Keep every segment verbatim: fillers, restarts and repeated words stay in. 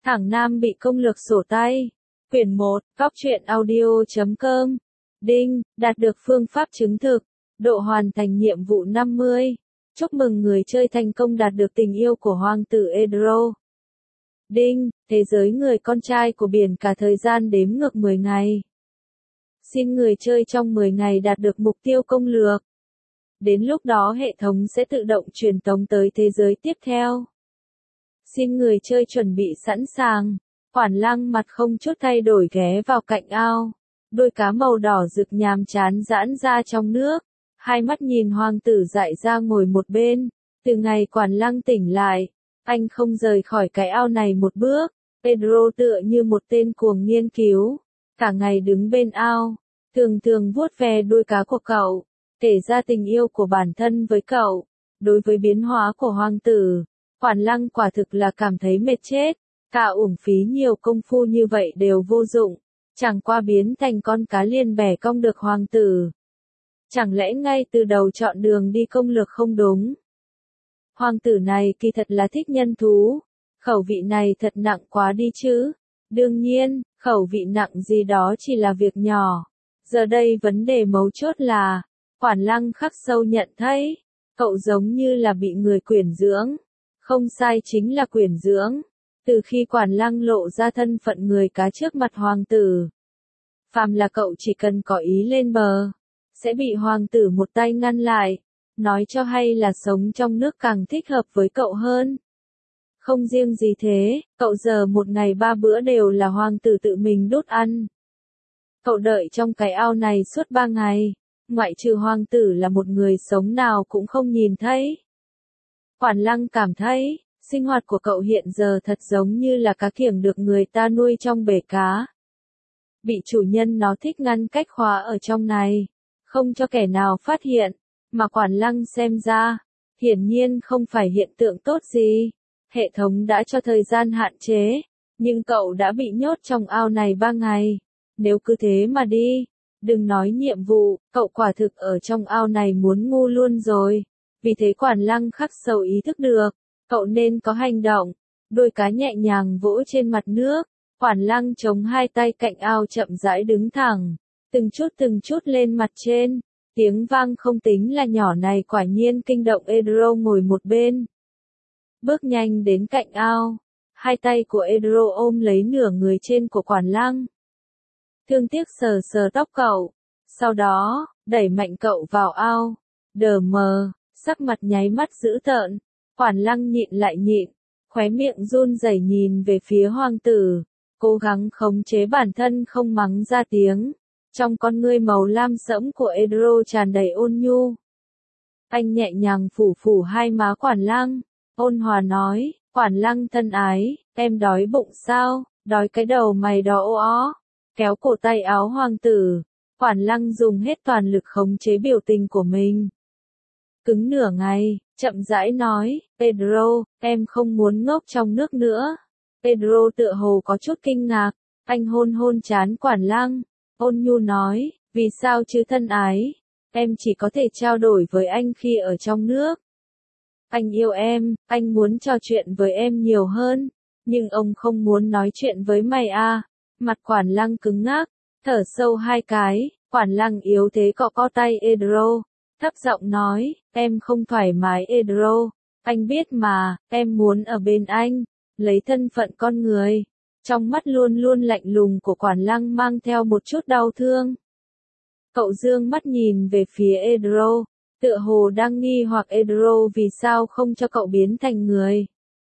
Thẳng Nam bị công lược sổ tay. Quyển một, góc truyện audio chấm com. Đinh, đạt được phương pháp chứng thực. Độ hoàn thành nhiệm vụ năm mươi. Chúc mừng người chơi thành công đạt được tình yêu của hoàng tử Edro. Đinh, thế giới người con trai của biển cả thời gian đếm ngược mười ngày. Xin người chơi trong mười ngày đạt được mục tiêu công lược. Đến lúc đó hệ thống sẽ tự động truyền tống tới thế giới tiếp theo. Xin người chơi chuẩn bị sẵn sàng. Quản Lăng mặt không chút thay đổi ghé vào cạnh ao. Đôi cá màu đỏ rực nhàm chán giãn ra trong nước. Hai mắt nhìn hoàng tử dại ra ngồi một bên. Từ ngày Quản Lăng tỉnh lại, anh không rời khỏi cái ao này một bước. Pedro tựa như một tên cuồng nghiên cứu. Cả ngày đứng bên ao, thường thường vuốt ve đuôi cá của cậu, kể ra tình yêu của bản thân với cậu. Đối với biến hóa của hoàng tử, Quản Lăng quả thực là cảm thấy mệt chết. Cả uổng phí nhiều công phu như vậy đều vô dụng. Chẳng qua biến thành con cá liền bẻ cong được hoàng tử. Chẳng lẽ ngay từ đầu chọn đường đi công lược không đúng? Hoàng tử này kỳ thật là thích nhân thú. Khẩu vị này thật nặng quá đi chứ. Đương nhiên, khẩu vị nặng gì đó chỉ là việc nhỏ. Giờ đây vấn đề mấu chốt là, Quản Lăng khắc sâu nhận thấy, cậu giống như là bị người quyển dưỡng. Không sai, chính là quyển dưỡng. Từ khi Quản Lăng lộ ra thân phận người cá trước mặt hoàng tử, phàm là cậu chỉ cần có ý lên bờ, sẽ bị hoàng tử một tay ngăn lại, nói cho hay là sống trong nước càng thích hợp với cậu hơn. Không riêng gì thế, cậu giờ một ngày ba bữa đều là hoàng tử tự mình đút ăn. Cậu đợi trong cái ao này suốt ba ngày, ngoại trừ hoàng tử là một người sống nào cũng không nhìn thấy. Quản Lăng cảm thấy, sinh hoạt của cậu hiện giờ thật giống như là cá kiểng được người ta nuôi trong bể cá. Bị chủ nhân nó thích ngăn cách khóa ở trong này, không cho kẻ nào phát hiện, mà Quản Lăng xem ra, hiển nhiên không phải hiện tượng tốt gì. Hệ thống đã cho thời gian hạn chế, nhưng cậu đã bị nhốt trong ao này ba ngày. Nếu cứ thế mà đi, đừng nói nhiệm vụ, cậu quả thực ở trong ao này muốn ngu luôn rồi. Vì thế Quản Lăng khắc sâu ý thức được, cậu nên có hành động. Đôi cá nhẹ nhàng vỗ trên mặt nước, Quản Lăng chống hai tay cạnh ao chậm rãi đứng thẳng, từng chút từng chút lên mặt trên. Tiếng vang không tính là nhỏ này quả nhiên kinh động Edro ngồi một bên. Bước nhanh đến cạnh ao, hai tay của Edro ôm lấy nửa người trên của Quản Lăng. Thương tiếc sờ sờ tóc cậu, sau đó, đẩy mạnh cậu vào ao. Đờ mờ, sắc mặt nháy mắt dữ tợn, Quản Lăng nhịn lại nhịn, khóe miệng run rẩy nhìn về phía hoàng tử, cố gắng khống chế bản thân không mắng ra tiếng. Trong con ngươi màu lam sẫm của Edro tràn đầy ôn nhu. Anh nhẹ nhàng phủ phủ hai má Quản Lăng, ôn hòa nói, Quản Lăng thân ái, em đói bụng sao, đói cái đầu mày đỏ ô ó. Kéo cổ tay áo hoàng tử, Quản Lăng dùng hết toàn lực khống chế biểu tình của mình. Cứng nửa ngày, chậm rãi nói, Pedro, em không muốn ngốc trong nước nữa. Pedro tựa hồ có chút kinh ngạc, anh hôn hôn trán Quản Lăng, ôn nhu nói, vì sao chứ thân ái, em chỉ có thể trao đổi với anh khi ở trong nước. Anh yêu em, anh muốn trò chuyện với em nhiều hơn, nhưng ông không muốn nói chuyện với mày à. Mặt Quản Lăng cứng ngắc, thở sâu hai cái, Quản Lăng yếu thế cọ co tay Edro, thấp giọng nói, em không thoải mái Edro, anh biết mà, em muốn ở bên anh, lấy thân phận con người. Trong mắt luôn luôn lạnh lùng của Quản Lăng mang theo một chút đau thương. Cậu dương mắt nhìn về phía Edro, tựa hồ đang nghi hoặc Edro vì sao không cho cậu biến thành người.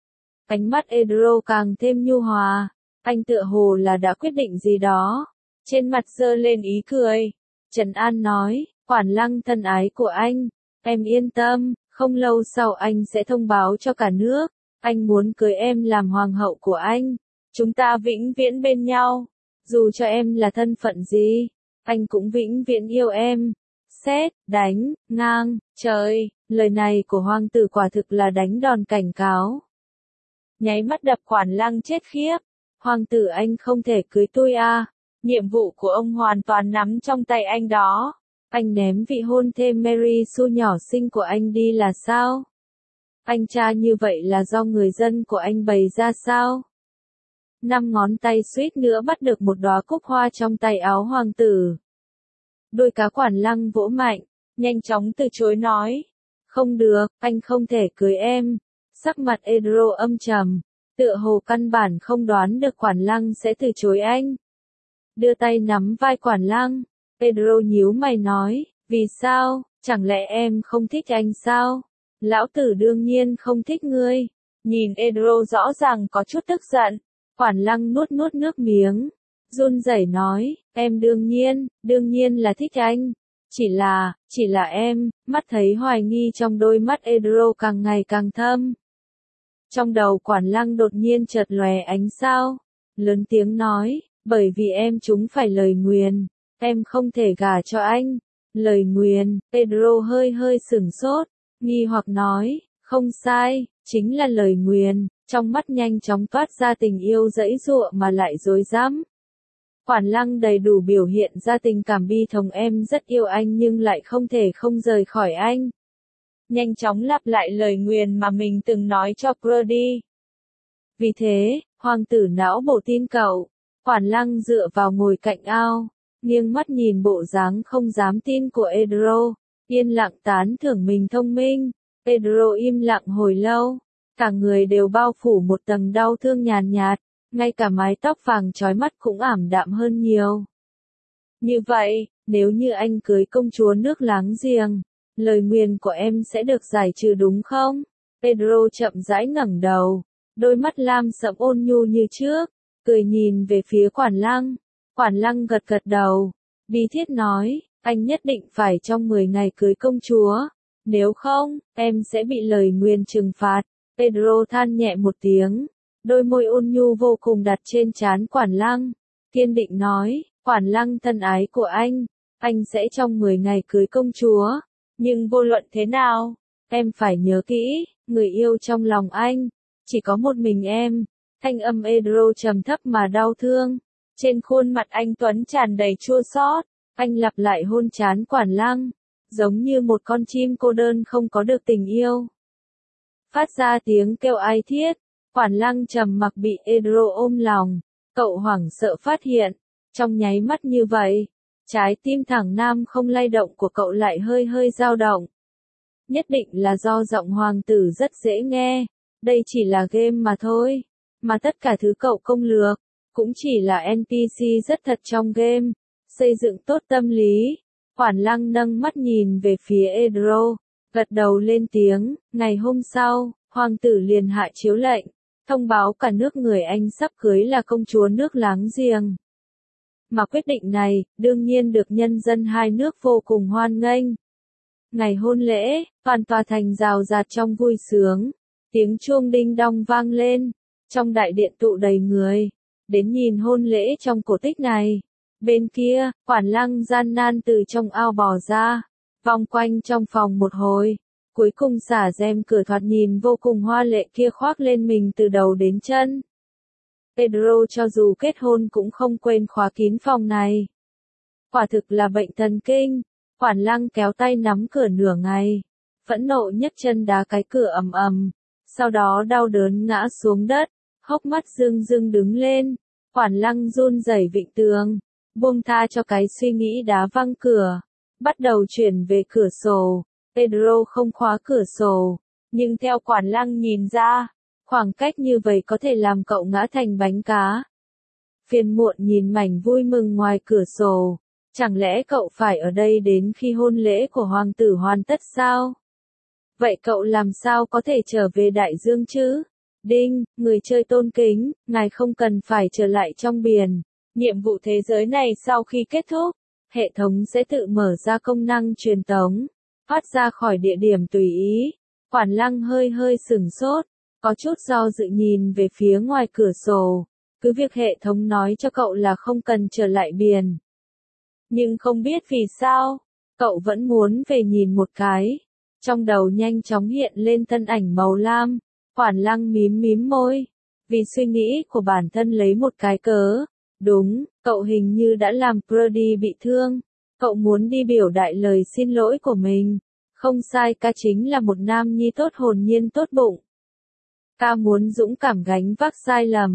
Ánh mắt Edro càng thêm nhu hòa. Anh tựa hồ là đã quyết định gì đó, trên mặt giơ lên ý cười. Trần An nói, Quản Lăng thân ái của anh, em yên tâm, không lâu sau anh sẽ thông báo cho cả nước, anh muốn cưới em làm hoàng hậu của anh, chúng ta vĩnh viễn bên nhau, dù cho em là thân phận gì, anh cũng vĩnh viễn yêu em. Sét, đánh, ngang, trời, lời này của hoàng tử quả thực là đánh đòn cảnh cáo. Nháy mắt đập Quản Lăng chết khiếp. Hoàng tử anh không thể cưới tôi à, nhiệm vụ của ông hoàn toàn nắm trong tay anh đó. Anh ném vị hôn thê Mary Sue nhỏ xinh của anh đi là sao? Anh tra như vậy là do người dân của anh bày ra sao? năm ngón tay suýt nữa bắt được một đóa cúc hoa trong tay áo hoàng tử. Đôi cá Quản Lăng vỗ mạnh, nhanh chóng từ chối nói. Không được, anh không thể cưới em. Sắc mặt Pedro âm trầm, tựa hồ căn bản không đoán được Quản Lăng sẽ từ chối anh. Đưa tay nắm vai Quản Lăng, Pedro nhíu mày nói, vì sao, chẳng lẽ em không thích anh sao? Lão tử đương nhiên không thích ngươi. Nhìn Pedro rõ ràng có chút tức giận, Quản Lăng nuốt nuốt nước miếng, run rẩy nói, em đương nhiên, đương nhiên là thích anh. Chỉ là, chỉ là em, mắt thấy hoài nghi trong đôi mắt Pedro càng ngày càng thâm. Trong đầu Quản Lăng đột nhiên chợt lóe ánh sao, lớn tiếng nói, bởi vì em trúng phải lời nguyền, em không thể gả cho anh. Lời nguyền, Pedro hơi hơi sửng sốt, nghi hoặc nói, không sai, chính là lời nguyền, trong mắt nhanh chóng toát ra tình yêu dẫy dụa mà lại dối dám. Quản Lăng đầy đủ biểu hiện ra tình cảm bi thống, em rất yêu anh nhưng lại không thể không rời khỏi anh. Nhanh chóng lặp lại lời nguyền mà mình từng nói cho Brody. Vì thế, hoàng tử não bổ tin cậu. Quản Lăng dựa vào ngồi cạnh ao, nghiêng mắt nhìn bộ dáng không dám tin của Pedro, yên lặng tán thưởng mình thông minh. Pedro im lặng hồi lâu, cả người đều bao phủ một tầng đau thương nhàn nhạt, ngay cả mái tóc vàng chói mắt cũng ảm đạm hơn nhiều. Như vậy, nếu như anh cưới công chúa nước láng giềng, lời nguyền của em sẽ được giải trừ đúng không? Pedro chậm rãi ngẩng đầu, đôi mắt lam sẫm ôn nhu như trước, cười nhìn về phía Quản Lăng. Quản Lăng gật gật đầu, bi thiết nói, anh nhất định phải trong mười ngày cưới công chúa, nếu không, em sẽ bị lời nguyền trừng phạt. Pedro than nhẹ một tiếng, đôi môi ôn nhu vô cùng đặt trên trán Quản Lăng, kiên định nói, Quản Lăng thân ái của anh, anh sẽ trong mười ngày cưới công chúa, nhưng vô luận thế nào, em phải nhớ kỹ, người yêu trong lòng anh, chỉ có một mình em. Thanh âm Pedro trầm thấp mà đau thương, trên khuôn mặt anh Tuấn tràn đầy chua xót, anh lặp lại hôn trán Quản Lăng, giống như một con chim cô đơn không có được tình yêu. Phát ra tiếng kêu ai thiết, Quản Lăng trầm mặc bị Pedro ôm lòng, cậu hoảng sợ phát hiện, trong nháy mắt như vậy, trái tim thẳng nam không lay động của cậu lại hơi hơi dao động. Nhất định là do giọng hoàng tử rất dễ nghe, đây chỉ là game mà thôi, mà tất cả thứ cậu công lược, cũng chỉ là en pê xê rất thật trong game, xây dựng tốt tâm lý. Quản Lăng nâng mắt nhìn về phía Pedro, gật đầu lên tiếng. Ngày hôm sau, hoàng tử liền hạ chiếu lệnh, thông báo cả nước người Anh sắp cưới là công chúa nước láng giềng. Mà quyết định này, đương nhiên được nhân dân hai nước vô cùng hoan nghênh. Ngày hôn lễ, toàn tòa thành rào rạt trong vui sướng, tiếng chuông đinh đong vang lên, trong đại điện tụ đầy người, đến nhìn hôn lễ trong cổ tích này. Bên kia, Quản Lăng gian nan từ trong ao bò ra, vòng quanh trong phòng một hồi, cuối cùng xả rèm cửa thoạt nhìn vô cùng hoa lệ kia khoác lên mình từ đầu đến chân. Pedro cho dù kết hôn cũng không quên khóa kín phòng này. Quả thực là bệnh thần kinh. Quản Lăng kéo tay nắm cửa nửa ngày, phẫn nộ nhấc chân đá cái cửa ầm ầm, sau đó đau đớn ngã xuống đất, hốc mắt rưng rưng đứng lên. Quản Lăng run rẩy vịn tường, buông tha cho cái suy nghĩ đá văng cửa, bắt đầu chuyển về cửa sổ. Pedro không khóa cửa sổ, nhưng theo Quản Lăng nhìn ra, khoảng cách như vậy có thể làm cậu ngã thành bánh cá. Phiền muộn nhìn mảnh vui mừng ngoài cửa sổ, chẳng lẽ cậu phải ở đây đến khi hôn lễ của hoàng tử hoàn tất sao? Vậy cậu làm sao có thể trở về đại dương chứ? Đinh, người chơi tôn kính, ngài không cần phải trở lại trong biển. Nhiệm vụ thế giới này sau khi kết thúc, hệ thống sẽ tự mở ra công năng truyền tống, thoát ra khỏi địa điểm tùy ý. Quản Lăng hơi hơi sửng sốt, có chút do dự nhìn về phía ngoài cửa sổ, cứ việc hệ thống nói cho cậu là không cần trở lại biển. Nhưng không biết vì sao, cậu vẫn muốn về nhìn một cái. Trong đầu nhanh chóng hiện lên thân ảnh màu lam, Quản Lăng mím mím môi, vì suy nghĩ của bản thân lấy một cái cớ. Đúng, cậu hình như đã làm Brody bị thương, cậu muốn đi biểu đại lời xin lỗi của mình. Không sai, ca chính là một nam nhi tốt hồn nhiên tốt bụng. Ca muốn dũng cảm gánh vác sai lầm,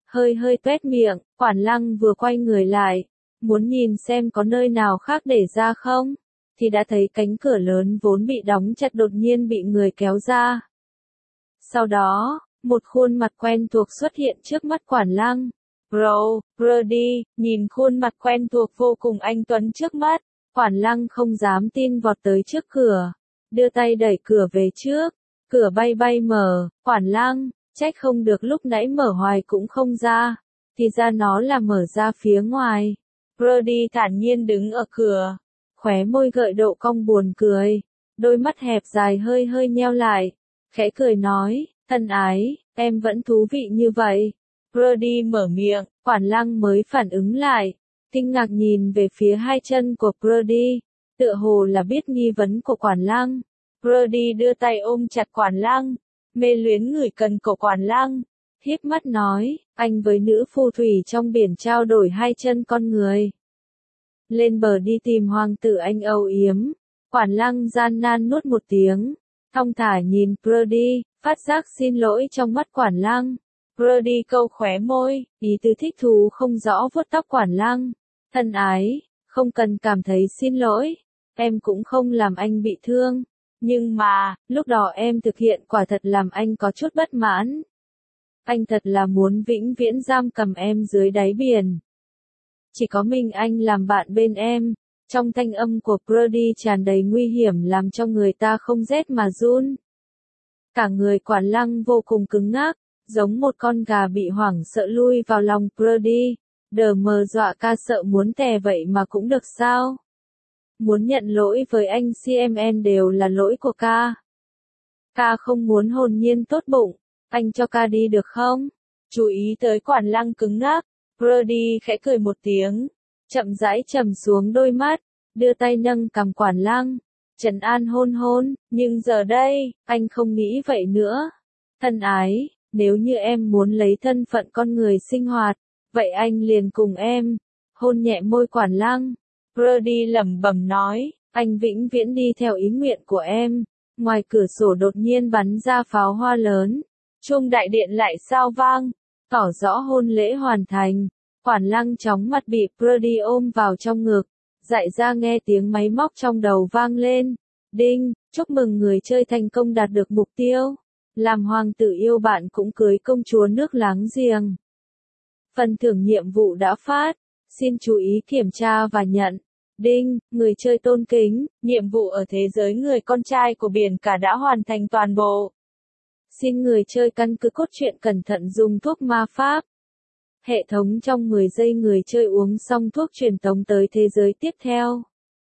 hơi hơi tuét miệng, Quản Lăng vừa quay người lại, muốn nhìn xem có nơi nào khác để ra không, thì đã thấy cánh cửa lớn vốn bị đóng chặt đột nhiên bị người kéo ra. Sau đó, một khuôn mặt quen thuộc xuất hiện trước mắt Quản Lăng. Bro, Brody, nhìn khuôn mặt quen thuộc vô cùng anh tuấn trước mắt, Quản Lăng không dám tin vọt tới trước cửa, đưa tay đẩy cửa về trước, cửa bay bay mở, Quản Lăng, trách không được lúc nãy mở hoài cũng không ra, thì ra nó là mở ra phía ngoài. Brody thản nhiên đứng ở cửa, khóe môi gợi độ cong buồn cười, đôi mắt hẹp dài hơi hơi nheo lại, khẽ cười nói, thân ái, em vẫn thú vị như vậy. Brody mở miệng, Quản Lăng mới phản ứng lại, kinh ngạc nhìn về phía hai chân của Brody, tựa hồ là biết nghi vấn của Quản Lăng. Brody đưa tay ôm chặt Quản Lăng, mê luyến ngửi cần cổ Quản Lăng, híp mắt nói, anh với nữ phù thủy trong biển trao đổi hai chân con người. Lên bờ đi tìm hoàng tử anh âu yếm, Quản Lăng gian nan nuốt một tiếng, thong thả nhìn Brody, phát giác xin lỗi trong mắt Quản Lăng. Brody câu khóe môi, ý tứ thích thú không rõ vuốt tóc Quản Lăng. Thân ái, không cần cảm thấy xin lỗi, em cũng không làm anh bị thương. Nhưng mà, lúc đó em thực hiện quả thật làm anh có chút bất mãn. Anh thật là muốn vĩnh viễn giam cầm em dưới đáy biển. Chỉ có mình anh làm bạn bên em. Trong thanh âm của Brody tràn đầy nguy hiểm làm cho người ta không rét mà run. Cả người Quản Lăng vô cùng cứng ngắc, giống một con gà bị hoảng sợ lui vào lòng Brody. Đờ mờ dọa ca sợ muốn tè vậy mà cũng được sao? Muốn nhận lỗi với anh xê em en đều là lỗi của ca. Ca không muốn hồn nhiên tốt bụng, anh cho ca đi được không? Chú ý tới Quản Lăng cứng ngắc, Brody khẽ cười một tiếng, chậm rãi trầm xuống đôi mắt, đưa tay nâng cằm Quản Lăng, trấn an hôn hôn, nhưng giờ đây, anh không nghĩ vậy nữa. Thân ái, nếu như em muốn lấy thân phận con người sinh hoạt, vậy anh liền cùng em, hôn nhẹ môi Quản Lăng. Brody lẩm bẩm nói, anh vĩnh viễn đi theo ý nguyện của em. Ngoài cửa sổ đột nhiên bắn ra pháo hoa lớn, chuông đại điện lại sao vang, tỏ rõ hôn lễ hoàn thành. Quản Lăng chóng mặt bị Brody ôm vào trong ngực, dại ra nghe tiếng máy móc trong đầu vang lên. Đinh, chúc mừng người chơi thành công đạt được mục tiêu. Làm hoàng tử yêu bạn cũng cưới công chúa nước láng giềng. Phần thưởng nhiệm vụ đã phát, xin chú ý kiểm tra và nhận. Đinh, người chơi tôn kính, nhiệm vụ ở thế giới người con trai của biển cả đã hoàn thành toàn bộ. Xin người chơi căn cứ cốt truyện cẩn thận dùng thuốc ma pháp. Hệ thống trong mười giây người chơi uống xong thuốc truyền tống tới thế giới tiếp theo.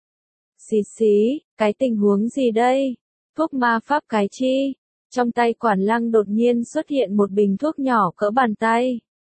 Xí xí, cái tình huống gì đây? Thuốc ma pháp cái chi? Trong tay Quản Lăng đột nhiên xuất hiện một bình thuốc nhỏ cỡ bàn tay.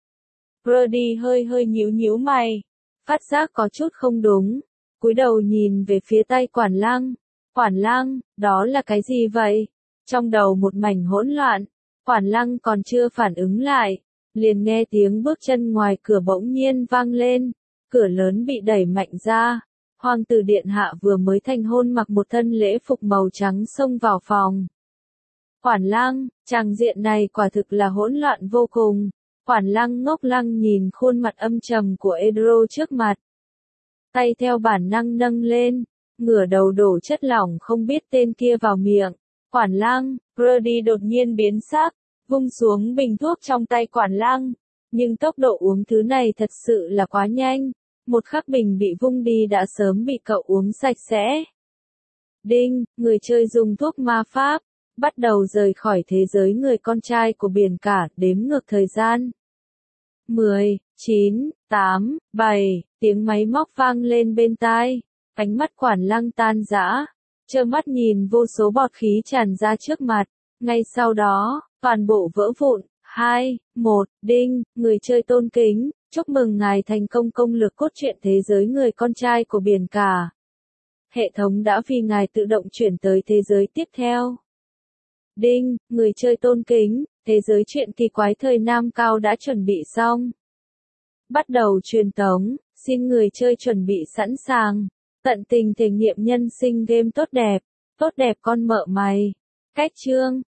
Brody hơi hơi nhíu nhíu mày, phát giác có chút không đúng, cúi đầu nhìn về phía tay Quản Lăng. Quản Lăng, đó là cái gì vậy? Trong đầu một mảnh hỗn loạn, Quản Lăng còn chưa phản ứng lại, liền nghe tiếng bước chân ngoài cửa bỗng nhiên vang lên, cửa lớn bị đẩy mạnh ra. Hoàng tử điện hạ vừa mới thành hôn mặc một thân lễ phục màu trắng xông vào phòng. Quản Lăng, tràng diện này quả thực là hỗn loạn vô cùng. Quản Lăng ngốc lăng nhìn khuôn mặt âm trầm của Edro trước mặt. Tay theo bản năng nâng lên, ngửa đầu đổ chất lỏng không biết tên kia vào miệng. Quản Lăng, Brody đột nhiên biến sắc, vung xuống bình thuốc trong tay Quản Lăng. Nhưng tốc độ uống thứ này thật sự là quá nhanh. Một khắc bình bị vung đi đã sớm bị cậu uống sạch sẽ. Đinh, người chơi dùng thuốc ma pháp, bắt đầu rời khỏi thế giới người con trai của biển cả, đếm ngược thời gian. mười, chín, tám, bảy, tiếng máy móc vang lên bên tai, ánh mắt Quản Lăng tan rã, trơ mắt nhìn vô số bọt khí tràn ra trước mặt, ngay sau đó, toàn bộ vỡ vụn. Hai, một, đinh, người chơi tôn kính, chúc mừng ngài thành công công lược cốt truyện thế giới người con trai của biển cả. Hệ thống đã vì ngài tự động chuyển tới thế giới tiếp theo. Đinh, người chơi tôn kính, thế giới truyện kỳ quái thời Nam Cao đã chuẩn bị xong. Bắt đầu truyền tống, xin người chơi chuẩn bị sẵn sàng. Tận tình thể nghiệm nhân sinh game tốt đẹp, tốt đẹp con mợ mày. Cách chương,